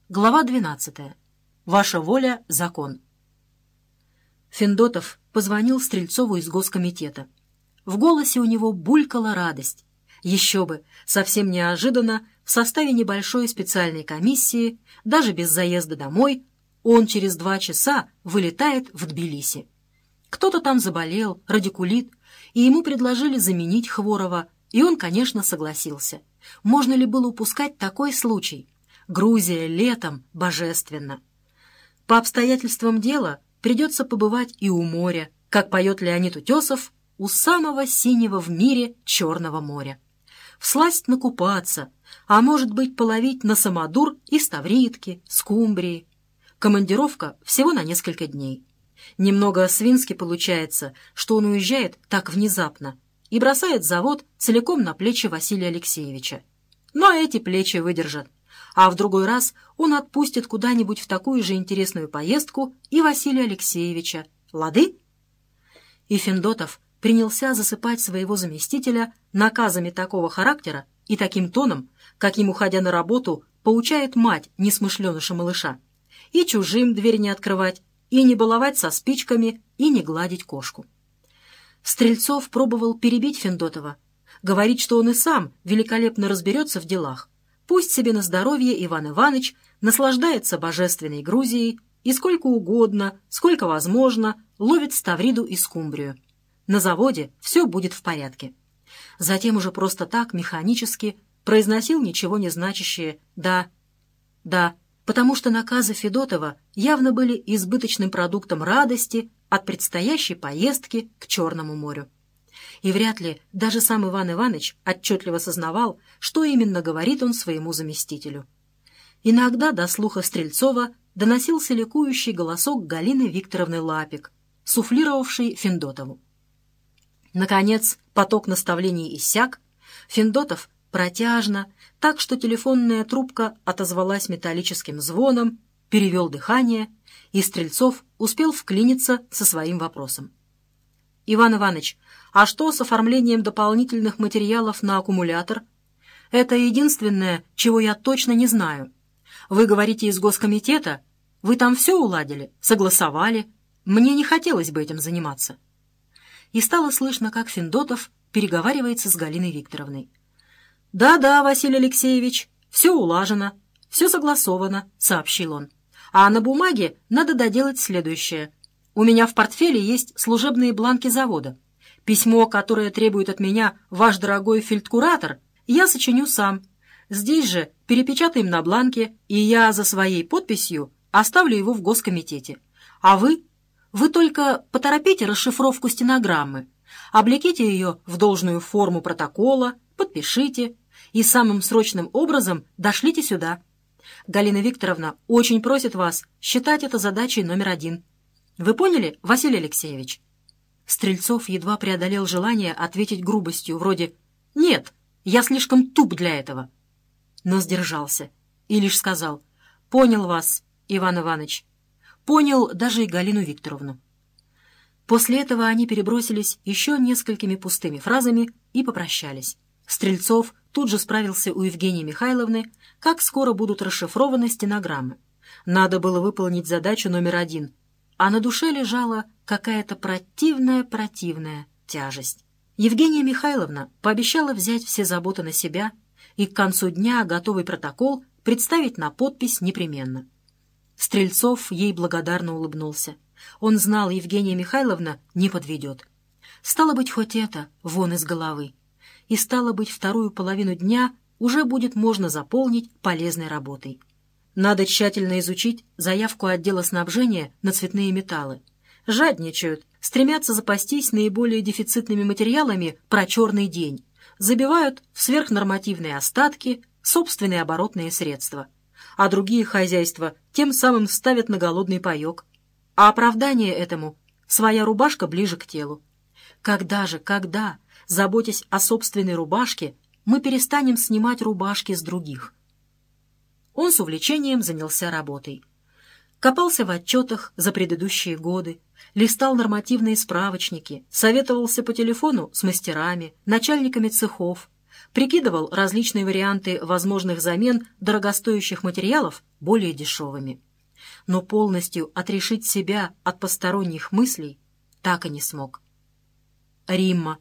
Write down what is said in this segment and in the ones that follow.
Глава 12. Ваша воля — закон. Федотов позвонил Стрельцову из госкомитета. В голосе у него булькала радость. Еще бы, совсем неожиданно, в составе небольшой специальной комиссии, даже без заезда домой, он через 2 часа вылетает в Тбилиси. Кто-то там заболел, радикулит, и ему предложили заменить Хворова, и он, конечно, согласился. Можно ли было упускать такой случай? Грузия летом божественно. По обстоятельствам дела придется побывать и у моря, как поет Леонид Утесов, у самого синего в мире Черного моря. Всласть накупаться, а может быть половить на самодур из Тавритки, скумбрии. Командировка всего на несколько дней. Немного свински получается, что он уезжает так внезапно и бросает завод целиком на плечи Василия Алексеевича. Но эти плечи выдержат. А в другой раз он отпустит куда-нибудь в такую же интересную поездку и Василия Алексеевича. Лады? И Федотов принялся засыпать своего заместителя наказами такого характера и таким тоном, каким, уходя на работу, поучает мать несмышленыша-малыша. И чужим дверь не открывать, и не баловать со спичками, и не гладить кошку. Стрельцов пробовал перебить Федотова, говорить, что он и сам великолепно разберется в делах. Пусть себе на здоровье Иван Иванович наслаждается божественной Грузией и сколько угодно, сколько возможно, ловит ставриду и скумбрию. На заводе все будет в порядке. Затем уже просто так, механически, произносил ничего не значащее «да, да», потому что наказы Федотова явно были избыточным продуктом радости от предстоящей поездки к Черному морю. И вряд ли даже сам Иван Иванович отчетливо сознавал, что именно говорит он своему заместителю. Иногда до слуха Стрельцова доносился ликующий голосок Галины Викторовны Лапик, суфлировавшей Федотову. Наконец поток наставлений иссяк, Федотов протяжно, так что телефонная трубка отозвалась металлическим звоном, перевел дыхание, и Стрельцов успел вклиниться со своим вопросом. «Иван Иванович, а что с оформлением дополнительных материалов на аккумулятор? Это единственное, чего я точно не знаю. Вы говорите из госкомитета? Вы там все уладили, согласовали? Мне не хотелось бы этим заниматься». И стало слышно, как Федотов переговаривается с Галиной Викторовной. «Да-да, Василий Алексеевич, все улажено, все согласовано», — сообщил он. «А на бумаге надо доделать следующее. У меня в портфеле есть служебные бланки завода. Письмо, которое требует от меня ваш дорогой фельдкуратор, я сочиню сам. Здесь же перепечатаем на бланке, и я за своей подписью оставлю его в госкомитете. А вы только поторопите расшифровку стенограммы, облеките ее в должную форму протокола, подпишите и самым срочным образом дошлите сюда. Галина Викторовна очень просит вас считать это задачей номер 1. Вы поняли, Василий Алексеевич?» Стрельцов едва преодолел желание ответить грубостью, вроде «Нет, я слишком туп для этого». Но сдержался и лишь сказал «Понял вас, Иван Иванович». Понял даже и Галину Викторовну. После этого они перебросились еще несколькими пустыми фразами и попрощались. Стрельцов тут же справился у Евгении Михайловны, как скоро будут расшифрованы стенограммы. Надо было выполнить задачу номер 1, а на душе лежала какая-то противная тяжесть. Евгения Михайловна пообещала взять все заботы на себя и к концу дня готовый протокол представить на подпись непременно. Стрельцов ей благодарно улыбнулся. Он знал, Евгения Михайловна не подведет. Стало быть, хоть это вон из головы. И стало быть, вторую половину дня уже будет можно заполнить полезной работой. Надо тщательно изучить заявку отдела снабжения на цветные металлы. Жадничают, стремятся запастись наиболее дефицитными материалами про черный день. Забивают в сверхнормативные остатки собственные оборотные средства. А другие хозяйства тем самым ставят на голодный паек. А оправдание этому — своя рубашка ближе к телу. Когда, заботясь о собственной рубашке, мы перестанем снимать рубашки с других? Он с увлечением занялся работой. Копался в отчетах за предыдущие годы, листал нормативные справочники, советовался по телефону с мастерами, начальниками цехов, прикидывал различные варианты возможных замен дорогостоящих материалов более дешевыми. Но полностью отрешить себя от посторонних мыслей так и не смог. Римма.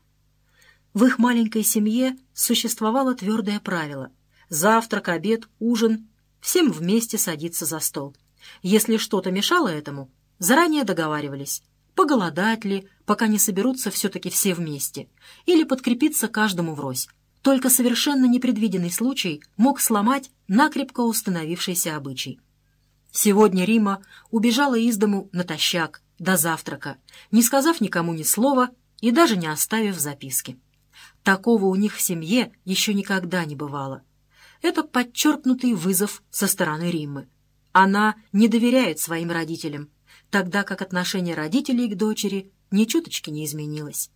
В их маленькой семье существовало твердое правило: завтрак, обед, ужин — всем вместе садиться за стол. Если что-то мешало этому, заранее договаривались, поголодать ли, пока не соберутся все-таки все вместе, или подкрепиться каждому врозь. Только совершенно непредвиденный случай мог сломать накрепко установившийся обычай. Сегодня Римма убежала из дому натощак, до завтрака, не сказав никому ни слова и даже не оставив записки. Такого у них в семье еще никогда не бывало. Это подчеркнутый вызов со стороны Риммы. Она не доверяет своим родителям, тогда как отношение родителей к дочери ни чуточки не изменилось.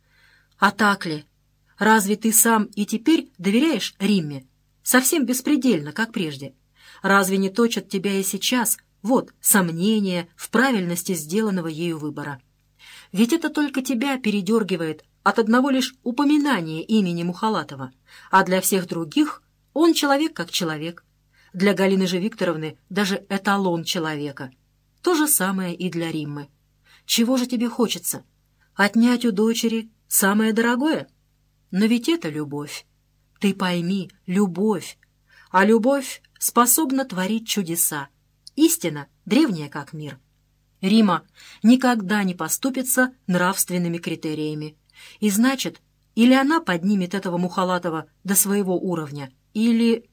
А так ли? Разве ты сам и теперь доверяешь Римме? Совсем беспредельно, как прежде. Разве не точат тебя и сейчас, сомнения в правильности сделанного ею выбора? Ведь это только тебя передергивает от одного лишь упоминания имени Мухалатова, а для всех других он человек как человек. Для Галины же Викторовны даже эталон человека. То же самое и для Риммы. Чего же тебе хочется? Отнять у дочери самое дорогое? Но ведь это любовь. Ты пойми, любовь. А любовь способна творить чудеса. Истина древняя как мир. Римма никогда не поступится нравственными критериями. И значит, или она поднимет этого Мухалатова до своего уровня, или...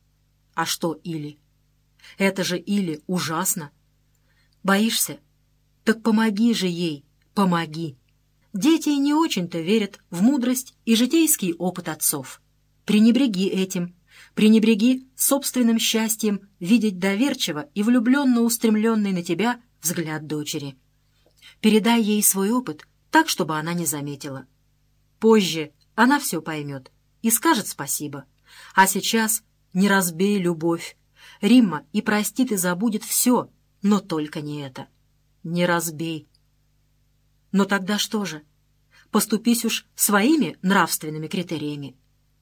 А что или? Это же или ужасно. Боишься? Так помоги же ей, помоги. Дети не очень-то верят в мудрость и житейский опыт отцов. Пренебреги этим, пренебреги собственным счастьем видеть доверчиво и влюбленно устремленный на тебя взгляд дочери. Передай ей свой опыт так, чтобы она не заметила. Позже она все поймет и скажет спасибо. А сейчас не разбей любовь. Римма и простит, и забудет все, но только не это. Не разбей. Но тогда что же? Поступись уж своими нравственными критериями.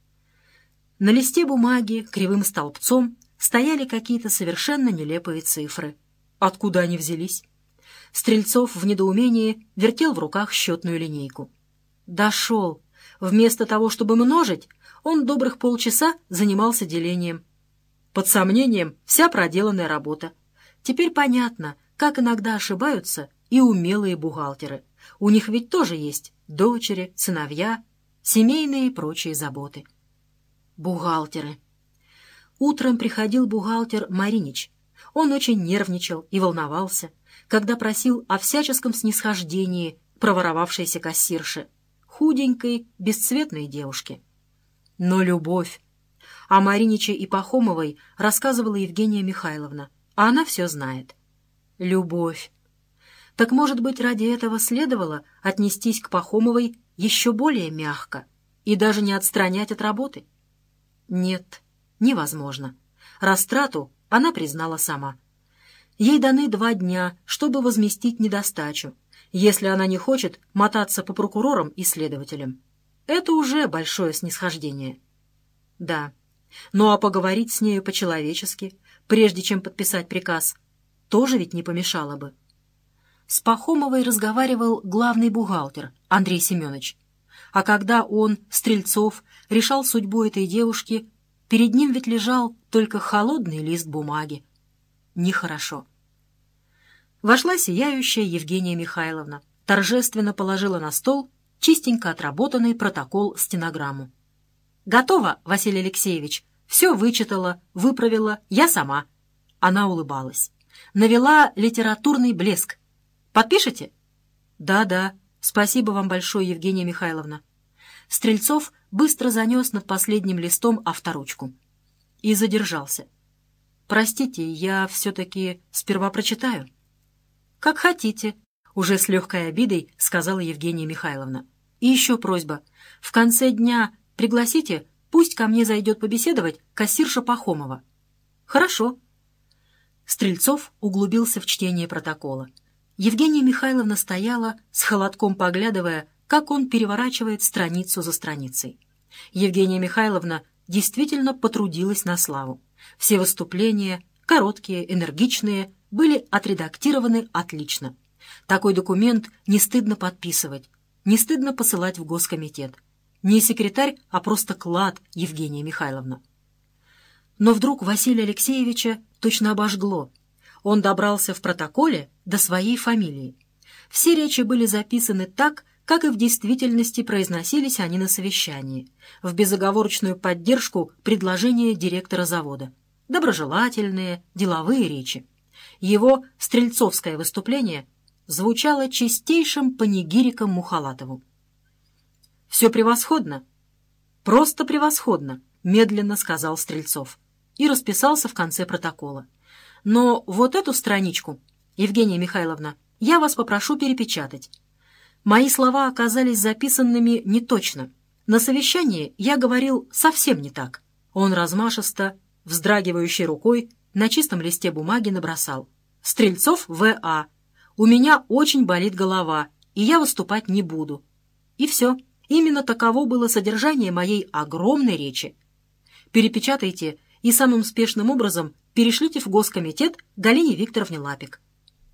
На листе бумаги кривым столбцом стояли какие-то совершенно нелепые цифры. Откуда они взялись? Стрельцов в недоумении вертел в руках счетную линейку. Дошел. Вместо того, чтобы множить, он добрых полчаса занимался делением. Под сомнением вся проделанная работа. Теперь понятно, как иногда ошибаются и умелые бухгалтеры. У них ведь тоже есть дочери, сыновья, семейные и прочие заботы. Бухгалтеры. Утром приходил бухгалтер Маринич. Он очень нервничал и волновался, когда просил о всяческом снисхождении проворовавшейся кассирши, худенькой, бесцветной девушке. Но любовь. О Мариниче и Пахомовой рассказывала Евгения Михайловна, а она все знает. Любовь. Так, может быть, ради этого следовало отнестись к Пахомовой еще более мягко и даже не отстранять от работы? Нет, невозможно. Растрату она признала сама. Ей даны 2 дня, чтобы возместить недостачу, если она не хочет мотаться по прокурорам и следователям. Это уже большое снисхождение. Да, ну а поговорить с нею по-человечески, прежде чем подписать приказ, тоже ведь не помешало бы. С Пахомовой разговаривал главный бухгалтер Андрей Семенович. А когда он, Стрельцов, решал судьбу этой девушки, перед ним ведь лежал только холодный лист бумаги. Нехорошо. Вошла сияющая Евгения Михайловна, торжественно положила на стол чистенько отработанный протокол-стенограмму. «Готово, Василий Алексеевич. Все вычитала, выправила, я сама». Она улыбалась. Навела литературный блеск. «Подпишете?» «Да, спасибо вам большое, Евгения Михайловна». Стрельцов быстро занес над последним листом авторучку. И задержался. «Простите, я все-таки сперва прочитаю». «Как хотите», — уже с легкой обидой сказала Евгения Михайловна. «И еще просьба. В конце дня пригласите, пусть ко мне зайдет побеседовать кассирша Пахомова». «Хорошо». Стрельцов углубился в чтение протокола. Евгения Михайловна стояла, с холодком поглядывая, как он переворачивает страницу за страницей. Евгения Михайловна действительно потрудилась на славу. Все выступления, короткие, энергичные, были отредактированы отлично. Такой документ не стыдно подписывать, не стыдно посылать в Госкомитет. Не секретарь, а просто клад, Евгения Михайловна. Но вдруг Василия Алексеевича точно обожгло. Он добрался в протоколе до своей фамилии. Все речи были записаны так, как и в действительности произносились они на совещании, в безоговорочную поддержку предложения директора завода. Доброжелательные, деловые речи. Его стрельцовское выступление звучало чистейшим панигириком Мухалатову. «Все превосходно, просто превосходно», — медленно сказал Стрельцов и расписался в конце протокола. «Но вот эту страничку, Евгения Михайловна, я вас попрошу перепечатать. Мои слова оказались записанными неточно. На совещании я говорил совсем не так». Он размашисто, вздрагивающей рукой, на чистом листе бумаги набросал: «Стрельцов В.А. У меня очень болит голова, и я выступать не буду». И все. Именно таково было содержание моей огромной речи. Перепечатайте и самым спешным образом перешлите в Госкомитет Галине Викторовне Лапик.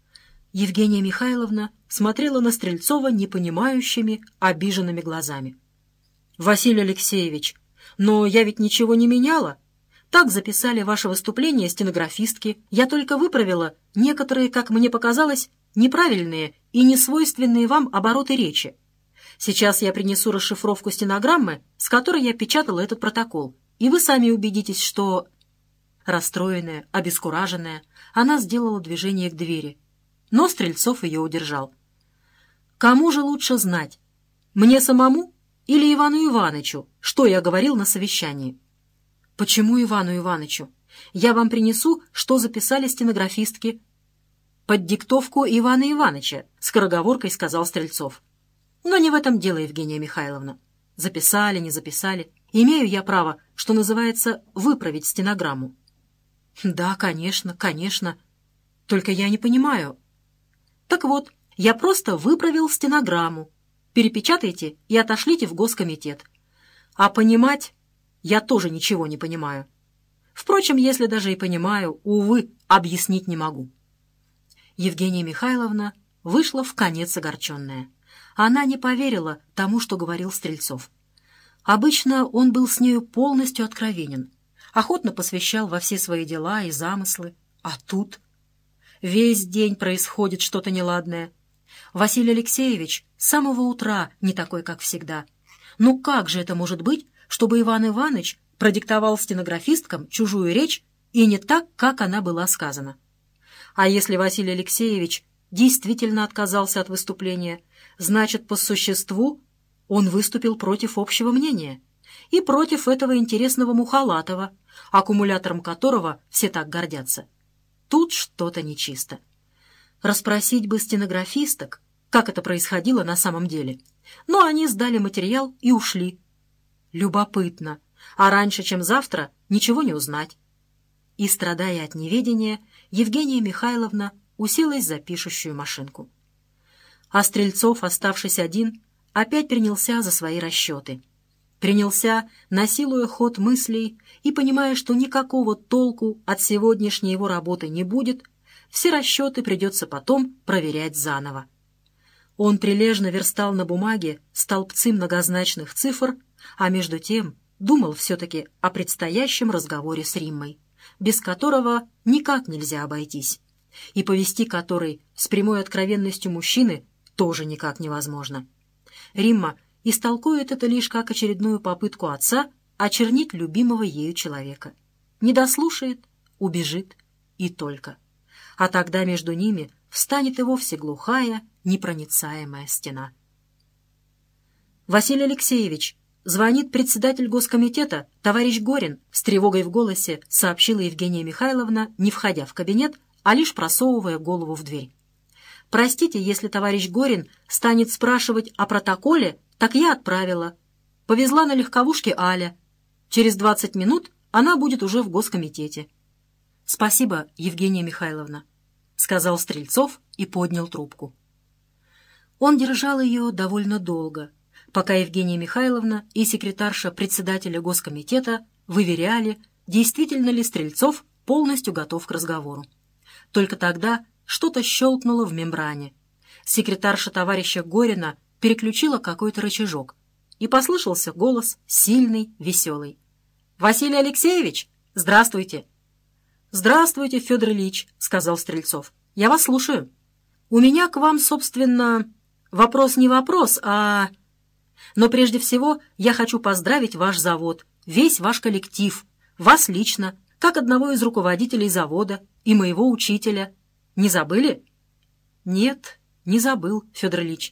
Евгения Михайловна смотрела на Стрельцова непонимающими, обиженными глазами. «Василий Алексеевич, но я ведь ничего не меняла. Так записали ваше выступление стенографистки. Я только выправила некоторые, как мне показалось, неправильные и несвойственные вам обороты речи. Сейчас я принесу расшифровку стенограммы, с которой я печатала этот протокол, и вы сами убедитесь, что...» Расстроенная, обескураженная, она сделала движение к двери, но Стрельцов ее удержал. «Кому же лучше знать? Мне самому или Ивану Иванычу, что я говорил на совещании?» «Почему Ивану Иванычу? Я вам принесу, что записали стенографистки». «Под диктовку Ивана Иваныча», — скороговоркой сказал Стрельцов. «Но не в этом дело, Евгения Михайловна. Записали, не записали. Имею я право, что называется, выправить стенограмму». «Да, конечно, конечно. Только я не понимаю». «Так вот, я просто выправил стенограмму. Перепечатайте и отошлите в Госкомитет. А понимать я тоже ничего не понимаю. Впрочем, если даже и понимаю, увы, объяснить не могу». Евгения Михайловна вышла вконец огорченная. Она не поверила тому, что говорил Стрельцов. Обычно он был с нею полностью откровенен, охотно посвящал во все свои дела и замыслы. А тут весь день происходит что-то неладное. Василий Алексеевич с самого утра не такой, как всегда. Ну как же это может быть, чтобы Иван Иванович продиктовал стенографисткам чужую речь и не так, как она была сказана? А если Василий Алексеевич действительно отказался от выступления, значит, по существу он выступил против общего мнения и против этого интересного Мухалатова, аккумулятором которого все так гордятся. Тут что-то нечисто. Расспросить бы стенографисток, как это происходило на самом деле. Но они сдали материал и ушли. Любопытно, а раньше, чем завтра, ничего не узнать. И, страдая от неведения, Евгения Михайловна уселась за пишущую машинку. А Стрельцов, оставшись один, опять принялся за свои расчеты. Принялся, насилуя ход мыслей и понимая, что никакого толку от сегодняшней его работы не будет, все расчеты придется потом проверять заново. Он прилежно верстал на бумаге столбцы многозначных цифр, а между тем думал все-таки о предстоящем разговоре с Риммой, без которого никак нельзя обойтись, и повести который с прямой откровенностью мужчины тоже никак невозможно. Римма истолкует это лишь как очередную попытку отца очернить любимого ею человека. Не дослушает, убежит и только. А тогда между ними встанет и вовсе глухая, непроницаемая стена. «Василий Алексеевич, звонит председатель Госкомитета, товарищ Горин», с тревогой в голосе сообщила Евгения Михайловна, не входя в кабинет, а лишь просовывая голову в дверь. «Простите, если товарищ Горин станет спрашивать о протоколе, так я отправила. Повезла на легковушке Аля. Через 20 минут она будет уже в Госкомитете». «Спасибо, Евгения Михайловна», — сказал Стрельцов и поднял трубку. Он держал ее довольно долго, пока Евгения Михайловна и секретарша председателя госкомитета выверяли, действительно ли Стрельцов полностью готов к разговору. Только тогда что-то щелкнуло в мембране. Секретарша товарища Горина переключила какой-то рычажок, и послышался голос, сильный, веселый. «Василий Алексеевич, здравствуйте!» «Здравствуйте, Федор Ильич», — сказал Стрельцов. «Я вас слушаю. У меня к вам, собственно, вопрос не вопрос, а... Но прежде всего я хочу поздравить ваш завод, весь ваш коллектив, вас лично, как одного из руководителей завода и моего учителя. Не забыли?» «Нет, не забыл, Федор Ильич.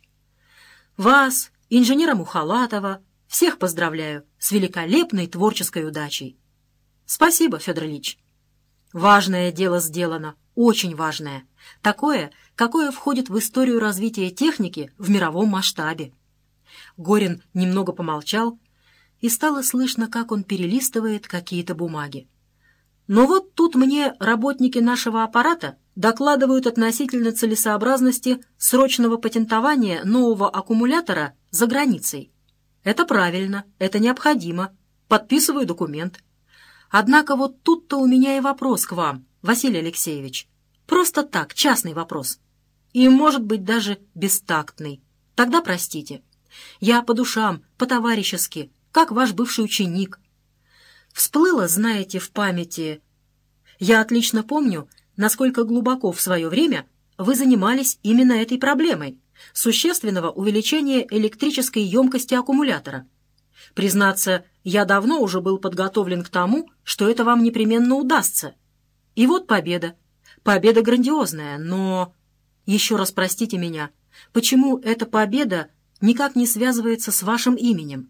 Вас, инженера Мухалатова, всех поздравляю с великолепной творческой удачей». «Спасибо, Федор Ильич. Важное дело сделано, очень важное. Такое, какое входит в историю развития техники в мировом масштабе». Горин немного помолчал, и стало слышно, как он перелистывает какие-то бумаги. «Но вот тут мне работники нашего аппарата докладывают относительно целесообразности срочного патентования нового аккумулятора за границей. Это правильно, это необходимо. Подписываю документ. Однако вот тут-то у меня и вопрос к вам, Василий Алексеевич. Просто так, частный вопрос. И, может быть, даже бестактный. Тогда простите. Я по душам, по-товарищески, как ваш бывший ученик. Всплыло, знаете, в памяти... Я отлично помню, насколько глубоко в свое время вы занимались именно этой проблемой существенного увеличения электрической емкости аккумулятора. Признаться, я давно уже был подготовлен к тому, что это вам непременно удастся. И вот победа. Победа грандиозная, но... Еще раз простите меня, почему эта победа никак не связывается с вашим именем?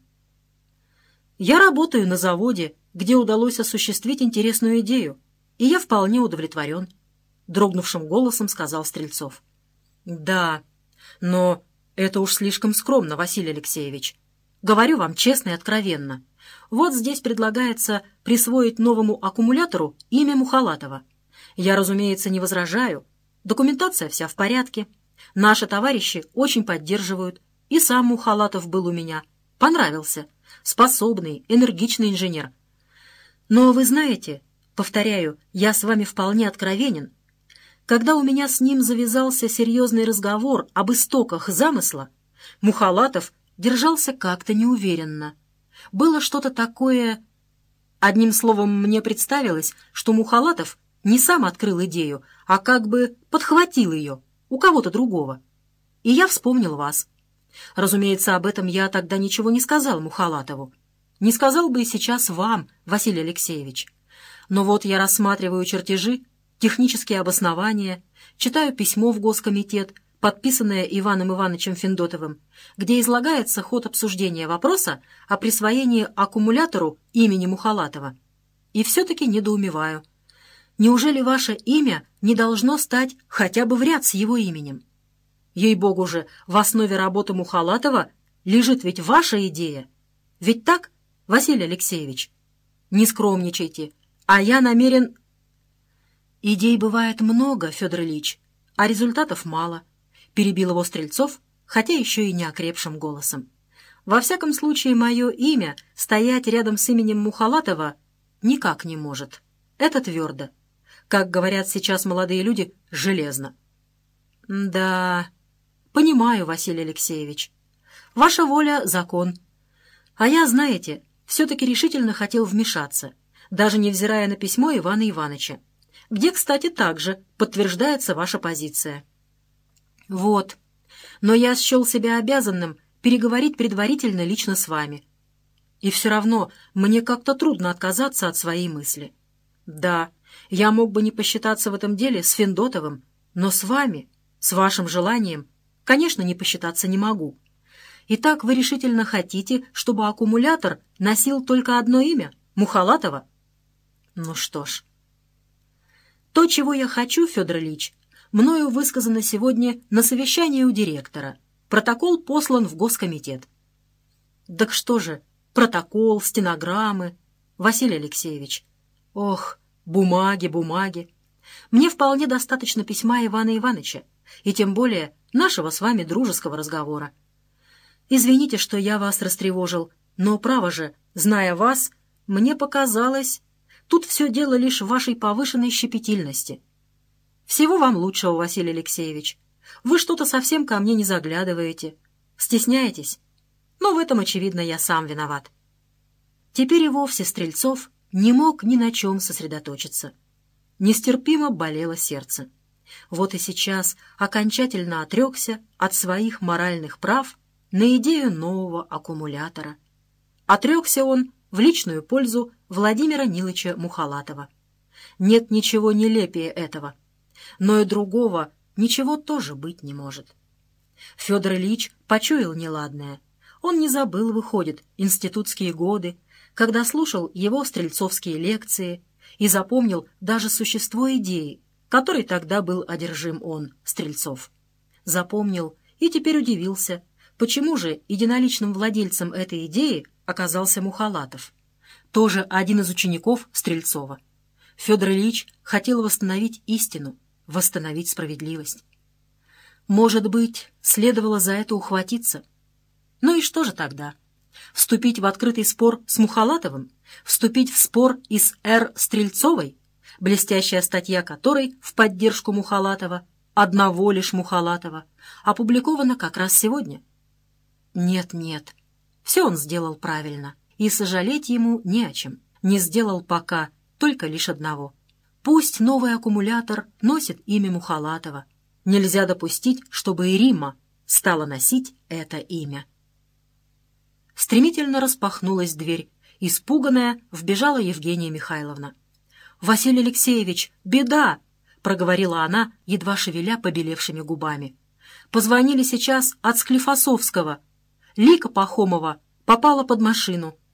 Я работаю на заводе, где удалось осуществить интересную идею, и я вполне удовлетворен, — дрогнувшим голосом сказал Стрельцов. Да, но это уж слишком скромно, Василий Алексеевич. Говорю вам честно и откровенно. Вот здесь предлагается присвоить новому аккумулятору имя Мухалатова. Я, разумеется, не возражаю. Документация вся в порядке. Наши товарищи очень поддерживают. И сам Мухалатов был у меня. Понравился. Способный, энергичный инженер. Но вы знаете, повторяю, я с вами вполне откровенен. Когда у меня с ним завязался серьезный разговор об истоках замысла, Мухалатов держался как-то неуверенно. Было что-то такое... Одним словом, мне представилось, что Мухалатов не сам открыл идею, а как бы подхватил ее у кого-то другого. И я вспомнил вас. Разумеется, об этом я тогда ничего не сказал Мухалатову. Не сказал бы и сейчас вам, Василий Алексеевич. Но вот я рассматриваю чертежи, технические обоснования, читаю письмо в Госкомитет, подписанное Иваном Ивановичем Федотовым, где излагается ход обсуждения вопроса о присвоении аккумулятору имени Мухалатова. И все-таки недоумеваю. Неужели ваше имя не должно стать хотя бы в ряд с его именем? Ей-богу же, в основе работы Мухалатова лежит ведь ваша идея. Ведь так, Василий Алексеевич? Не скромничайте, а я намерен... Идей бывает много, Федор Ильич, а результатов мало, перебил его Стрельцов, хотя еще и не окрепшим голосом. Во всяком случае, мое имя стоять рядом с именем Мухалатова никак не может. Это твердо. Как говорят сейчас молодые люди, железно. Да, понимаю, Василий Алексеевич. Ваша воля — закон. А я, знаете, все-таки решительно хотел вмешаться, даже невзирая на письмо Ивана Ивановича, где, кстати, также подтверждается ваша позиция. Вот. Но я счел себя обязанным переговорить предварительно лично с вами. И все равно мне как-то трудно отказаться от своей мысли. Да, я мог бы не посчитаться в этом деле с Федотовым, но с вами, с вашим желанием, конечно, не посчитаться не могу. Итак, вы решительно хотите, чтобы аккумулятор носил только одно имя — Мухалатова? Ну что ж. То, чего я хочу, Федор Ильич, мною высказано сегодня на совещании у директора. Протокол послан в Госкомитет. Так что же, протокол, стенограммы, Василий Алексеевич? Ох, бумаги, бумаги. Мне вполне достаточно письма Ивана Ивановича, и тем более нашего с вами дружеского разговора. Извините, что я вас растревожил, но, право же, зная вас, мне показалось, тут все дело лишь в вашей повышенной щепетильности. Всего вам лучшего, Василий Алексеевич. Вы что-то совсем ко мне не заглядываете. Стесняетесь? Но в этом, очевидно, я сам виноват». Теперь и вовсе Стрельцов не мог ни на чем сосредоточиться. Нестерпимо болело сердце. Вот и сейчас окончательно отрекся от своих моральных прав на идею нового аккумулятора. Отрекся он в личную пользу Владимира Нилыча Мухалатова. Нет ничего нелепее этого. Но и другого ничего тоже быть не может. Федор Ильич почуял неладное. Он не забыл, выходит, институтские годы, когда слушал его стрельцовские лекции и запомнил даже существо идеи, которой тогда был одержим он, Стрельцов. Запомнил и теперь удивился, почему же единоличным владельцем этой идеи оказался Мухалатов, тоже один из учеников Стрельцова. Федор Ильич хотел восстановить истину, восстановить справедливость. Может быть, следовало за это ухватиться? Ну и что же тогда? Вступить в открытый спор с Мухалатовым? Вступить в спор и с Р. Стрельцовой, блестящая статья которой в поддержку Мухалатова, одного лишь Мухалатова, опубликована как раз сегодня? Нет, нет, все он сделал правильно, и сожалеть ему не о чем. Не сделал пока только лишь одного. Пусть новый аккумулятор носит имя Мухалатова. Нельзя допустить, чтобы и Римма стала носить это имя. Стремительно распахнулась дверь. Испуганная вбежала Евгения Михайловна. «Василий Алексеевич, беда!» — проговорила она, едва шевеля побелевшими губами. «Позвонили сейчас от Склифосовского. Лика Пахомова попала под машину.